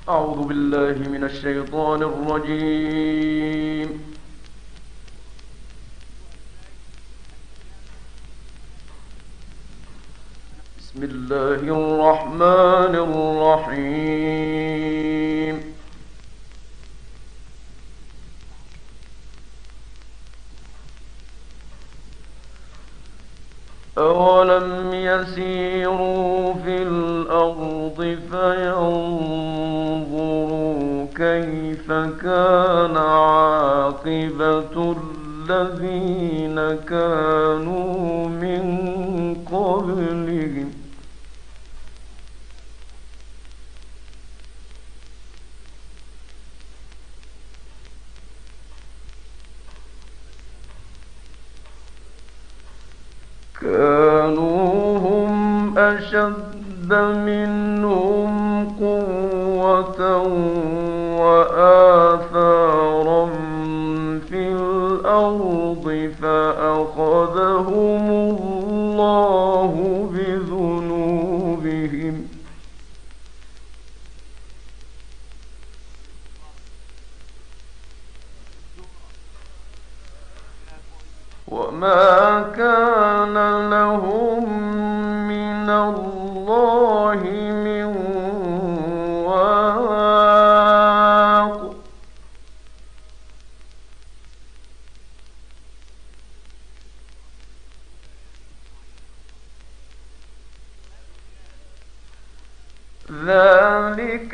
أعوذ بالله من الشيطان الرجيم. بسم الله الرحمن الرحيم. أولم يسيروا في الأرض فينظروا كيف كان عاقبة الذين كانوا من قبلهم كانوا هم أشد منهم قوة وآثارا في الأرض فأخذهم الله بذنوبهم وما كان لهم من الله من واق ذلك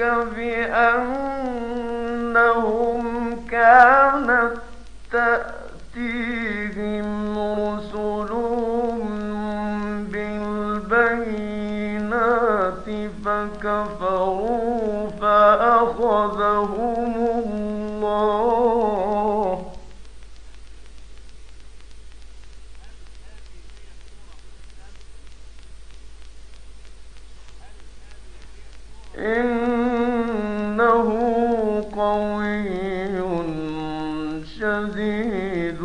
بأنهم كانت تأتيهم رسلهم بالبينات فكفروا فأخذهم الله إنه قوي شديد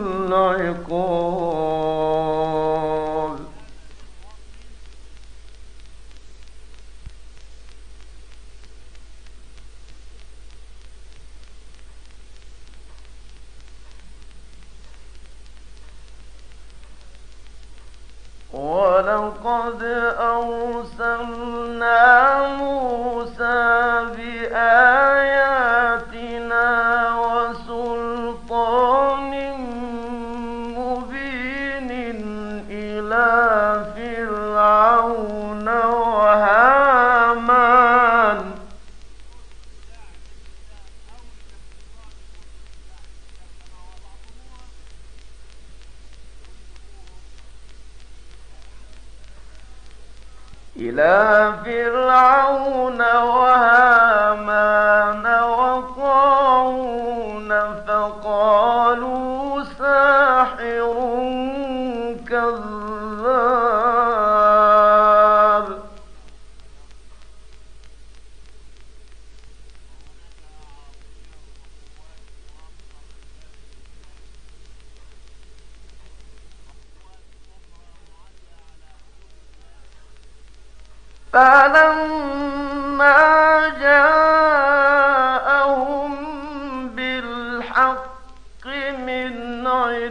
العقاب ولقد أرسلنا موسى بآياتنا وسلطان مبين إلى فرعون وهامان وقارون فقالوا ساحر كذاب فلما جاءهم بالحق من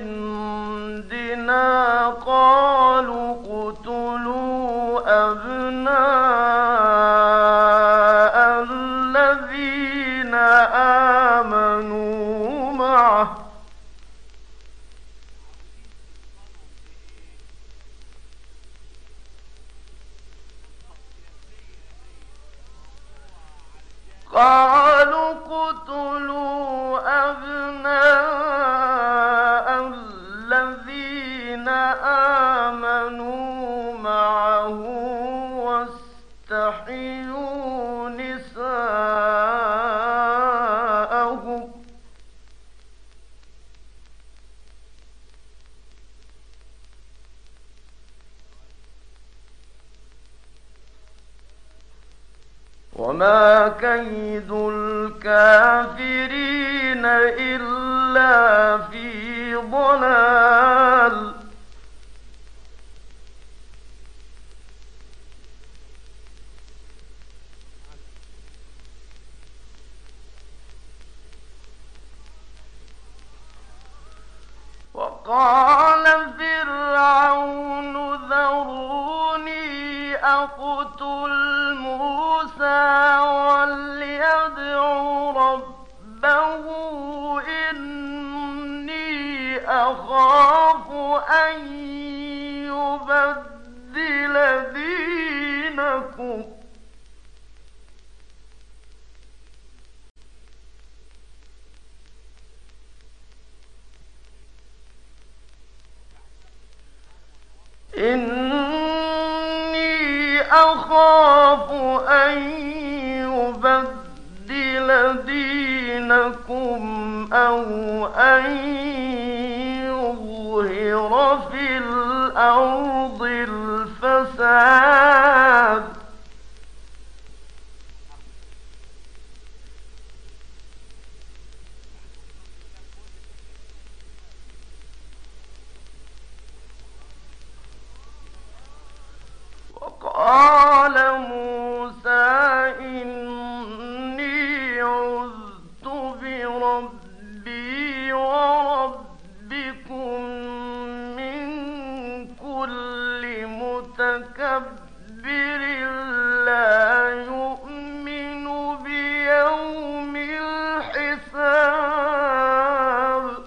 عندنا قالوا اقتلوا أبناء الذين آمنوا معه واستحيوا نساءهم وما كيد الكافرين إلا في ضلال وقال فرعون ذروني أقتل موسى وليدع ربه إني أخاف أن يبدل دينكم. إني أخاف أن يبدل دينكم أو أن يظهر في الأرض الفساد. وقال موسى إني عذت بربي وربكم من كل متكبر لا يؤمن بيوم الحساب.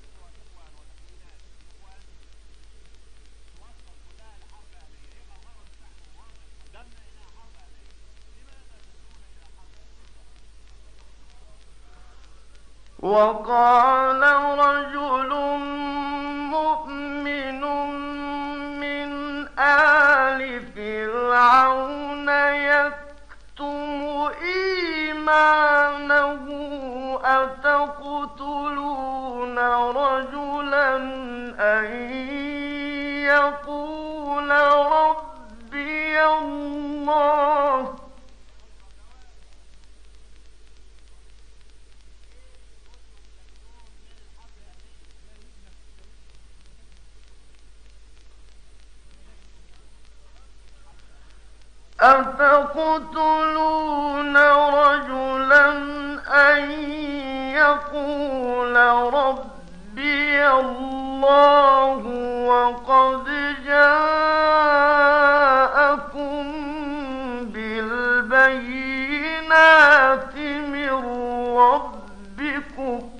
وقال رجل مؤمن من آل فرعون يكتم إيمانه أتقتلون رجلا أن يقول ربي الله أتقتلون رجلا أن يقول ربي الله وقد جاءكم بالبينات من ربكم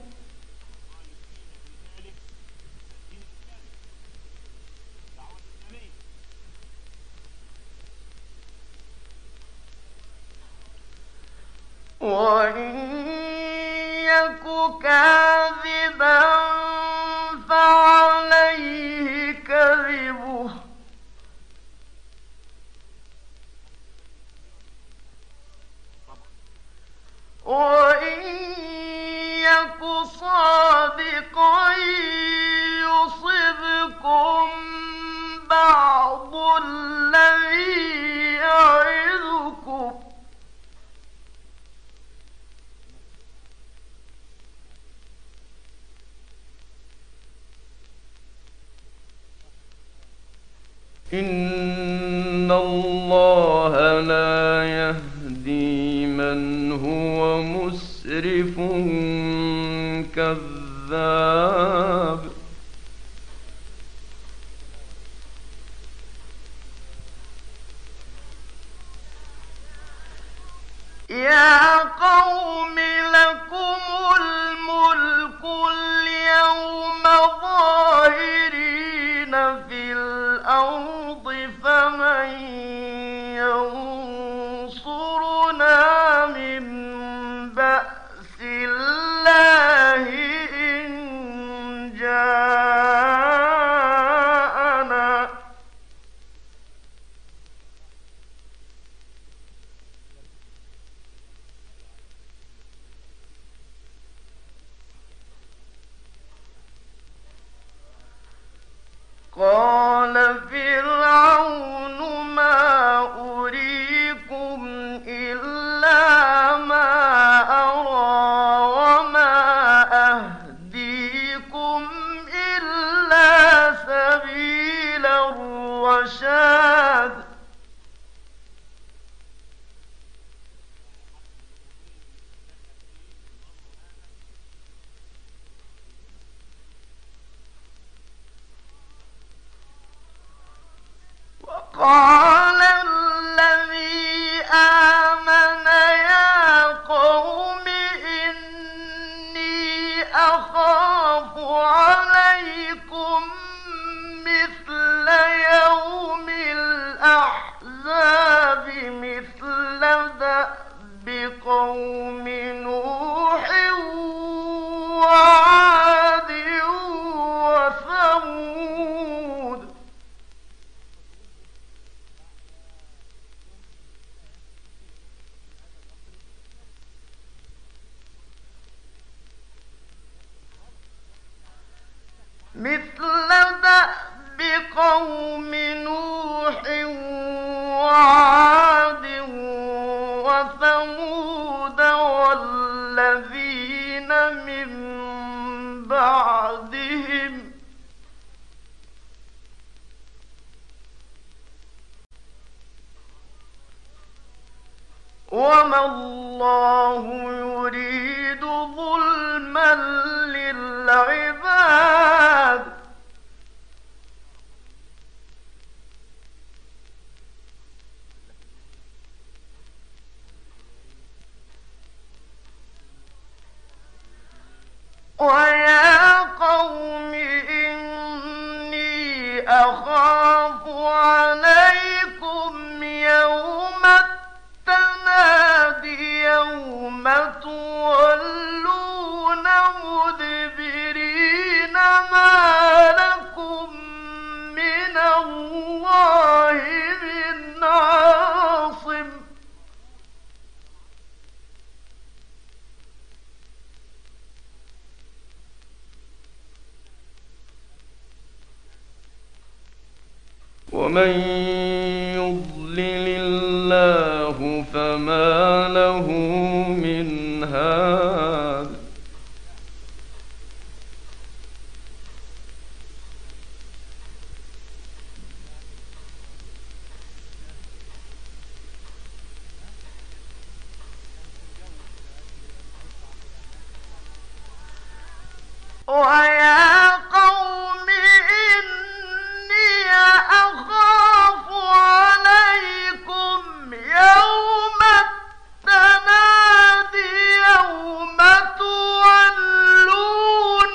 وإن يك كاذبا فعليه كذبه وإن يك صادقا يصبكم بعض الذي يعظكم إن الله لا يهدي من هو مسرف كذاب. يا قوم لكم الملك اليوم ظاهرين في الأرض فمن ينصرنا من بأس الله إن جاءنا قال الذي آمن يا قوم إني أخاف عليكم مثل يوم الأحزاب مثل دأب قوم نوح وعاد وثمود مثل دأب قوم نوح وعاد وثمود والذين من بعدهم وما الله يريد ظلما للعباد ويا قوم إني أخاف عليكم يوم التناد يوم تولون مدبرين ما لكم من الله من عاصم ومن يضلل الله فما له من هاد ويا قوم إني أخاف عليكم يوم التناد يوم تولون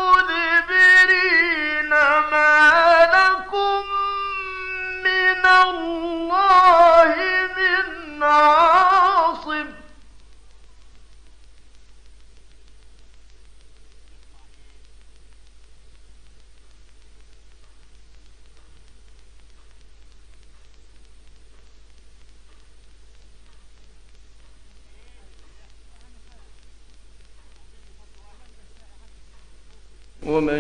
مدبرين ما لكم من الله من عاصم ومن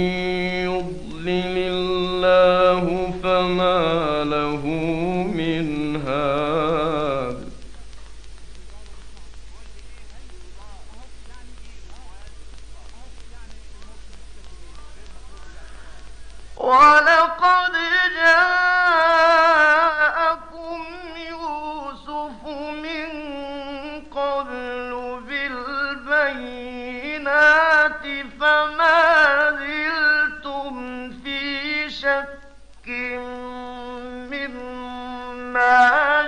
يضلل الله فما له من هاد ولقد جاءكم يوسف من قبل بالبينات فما زلتم في شك مما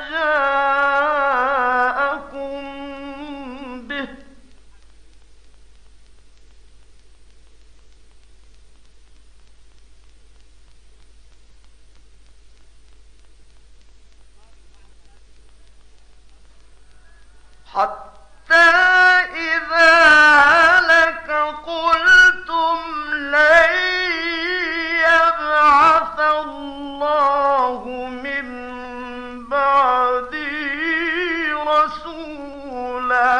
جاءكم به حتى إذا هلك قلتم لن يبعث الله من بعده رسولا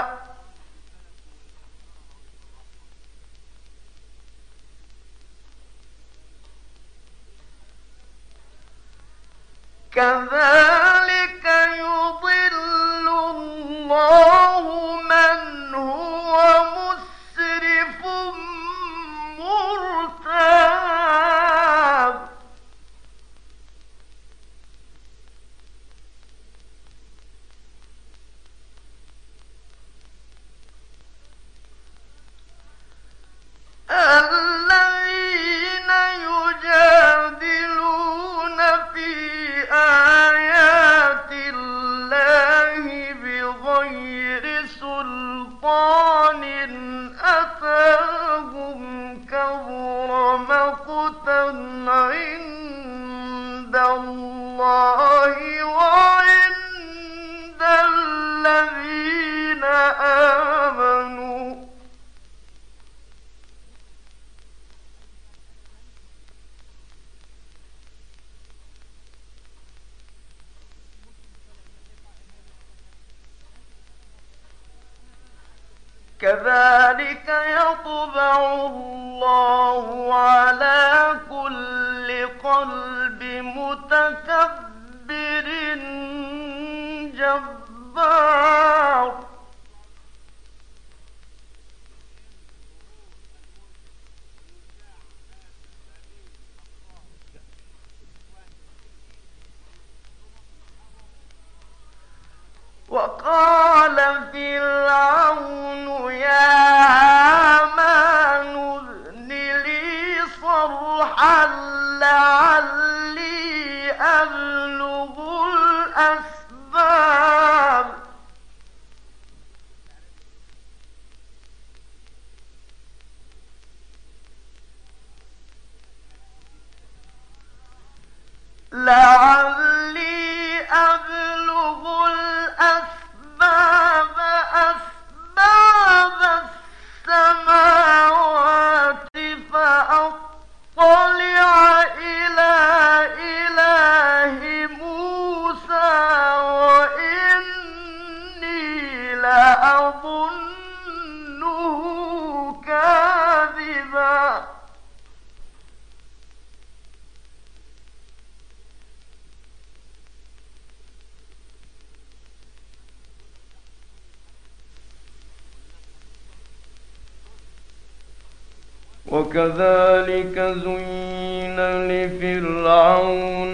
كذلك يضل الله من هو مسرف مرتاب الذين يجادلون في الذين آمنوا كذلك يطبع الله على كل قلب متكبر جبار وقال فرعون يا هامان ابن لي صرحا لعلي أبلغ الأسباب لعلي أبلغ الأسباب أسباب السماوات فأطلع إلى إله موسى وإني لأظنه كاذبا وكذلك زين لفرعون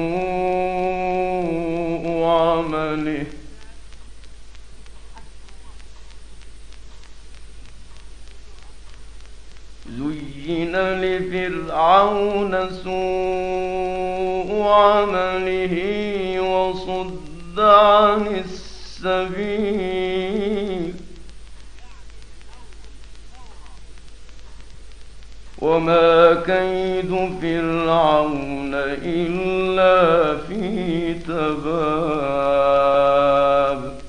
سوء عمله وصد عن السبيل وما كيد فرعون إلا في تباب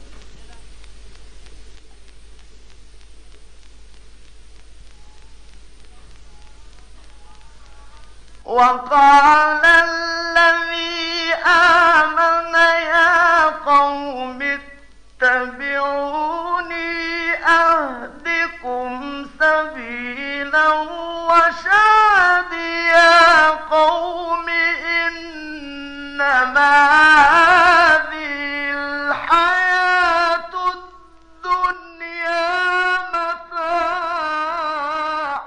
وقال الذي آمن يا قوم اتبعوني أهدكم سبيلا الرشاد يا قوم إنما هذه الحياة الدنيا متاع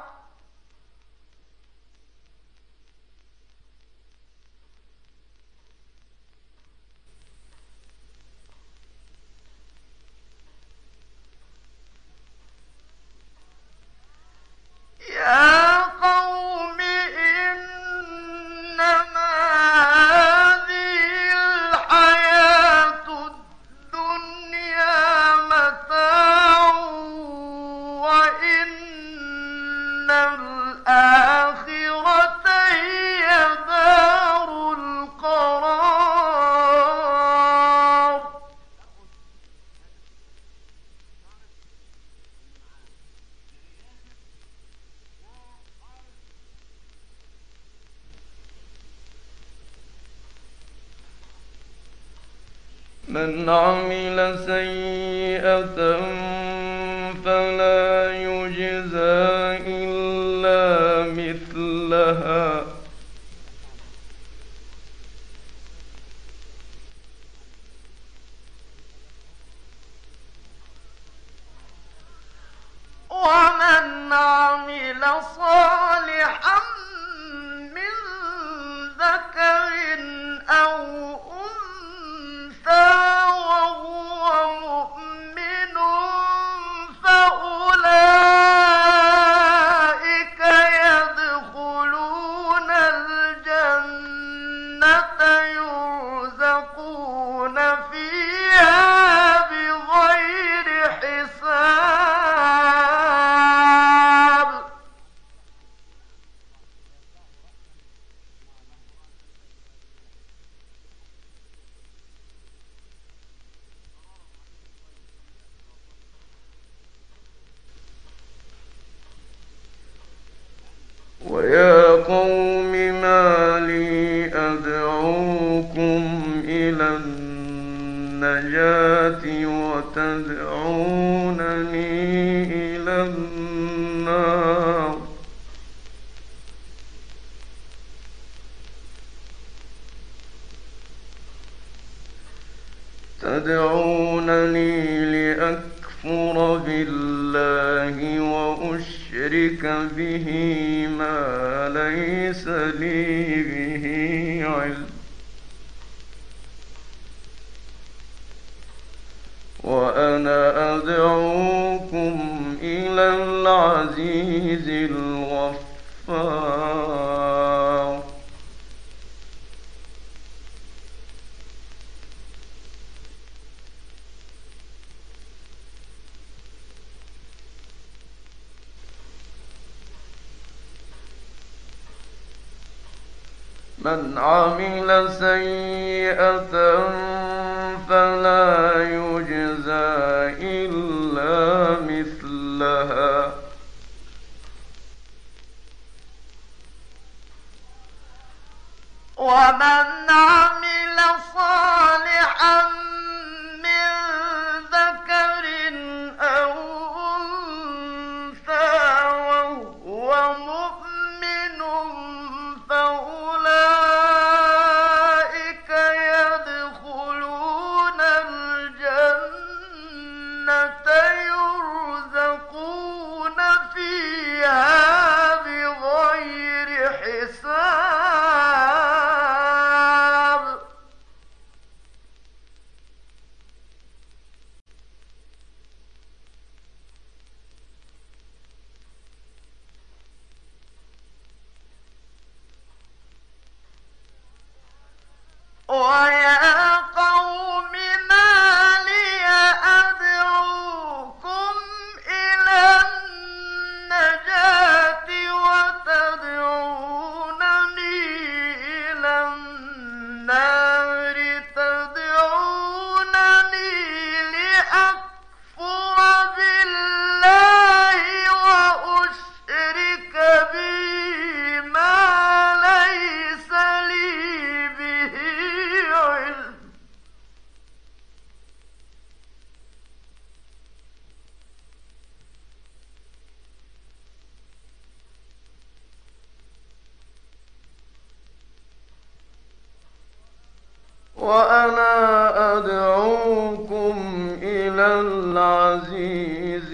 يا قوم إنما هذه الحياة الدنيا متاع وإن الآخرة هي دار القرار من عمل سيئة فلا يجزى إلا مثلها ومن عمل صالحا من ذكر أو أنثى وهو مؤمن فأولئك إلى النار لأكفر بالله وأشرك به ما ليس لي به علم وأنا أدعوكم إلى العزيز الغفار من عمل سيئة فلا يجزى إلا مثلها ومن عمل صالحا من ذكر أو أنثى وهو مؤمن فأولئك يدخلون الجنة يرزقون فيها بغير حساب ويا قوم ما لي أدعوكم إلى النجاة وتدعونني إلى النار تدعونني لأكفر بالله وأشرك به ما ليس لي به علم وأنا أدعوكم إلى العزيز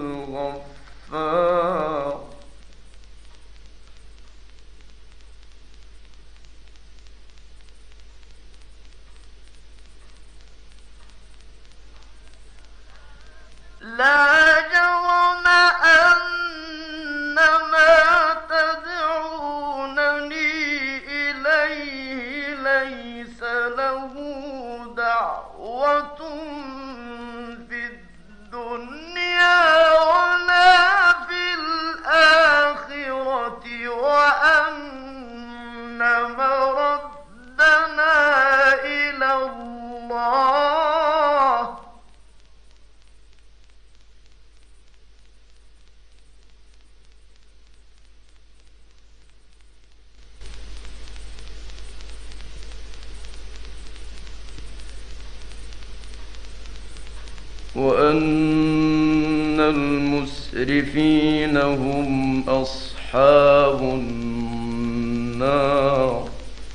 الغفار لا جرم أن ما تدعونني إليه ليس له دعوة في الدنيا ولا في الآخرة وأن مردنا إلى الله وأن المسرفين هم أصحاب النار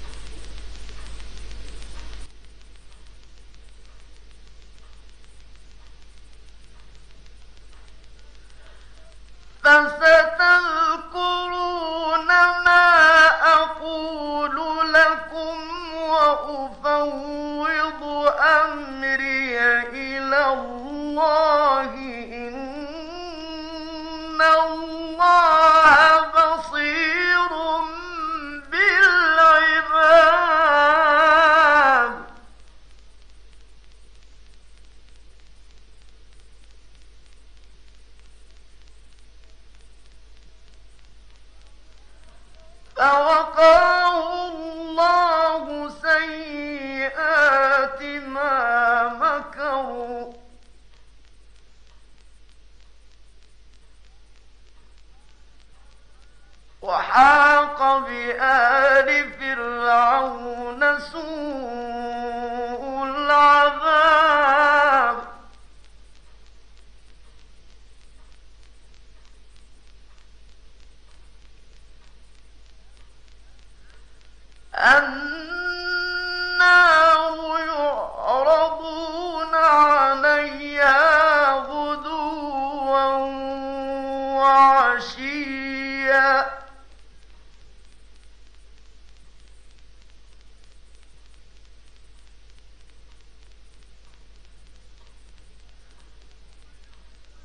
فستذكرون ما أقول لكم وأفوض أمري إلى الله إن الله بصير بالعباد فوقاه الله سيئات ما مكروا وحاق بآل فرعون سوء العذاب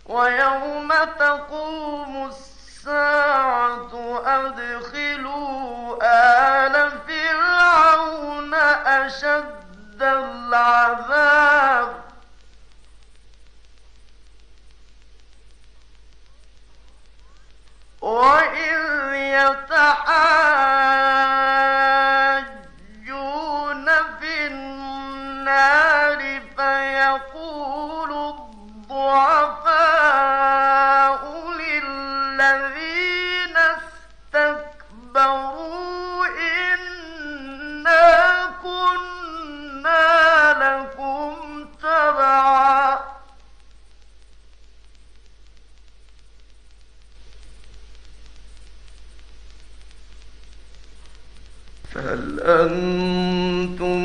ويوم تقوم الساعة أدخلوا آل فرعون أشد العذاب وإذ يتحاجون في النار فيقول الضعفاء للذين استكبروا إنا كنا لكم تبعا فهل أنتم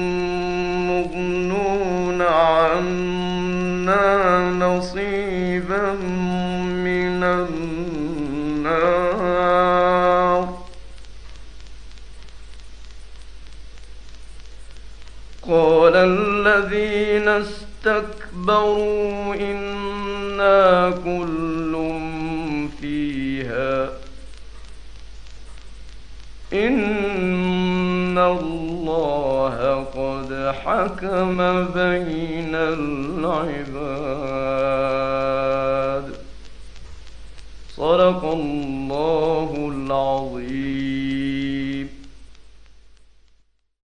مغنون عنا نصيبا من النار قال الذين استكبروا إنا كل فيها إن الله قد حكم بين العباد صدق الله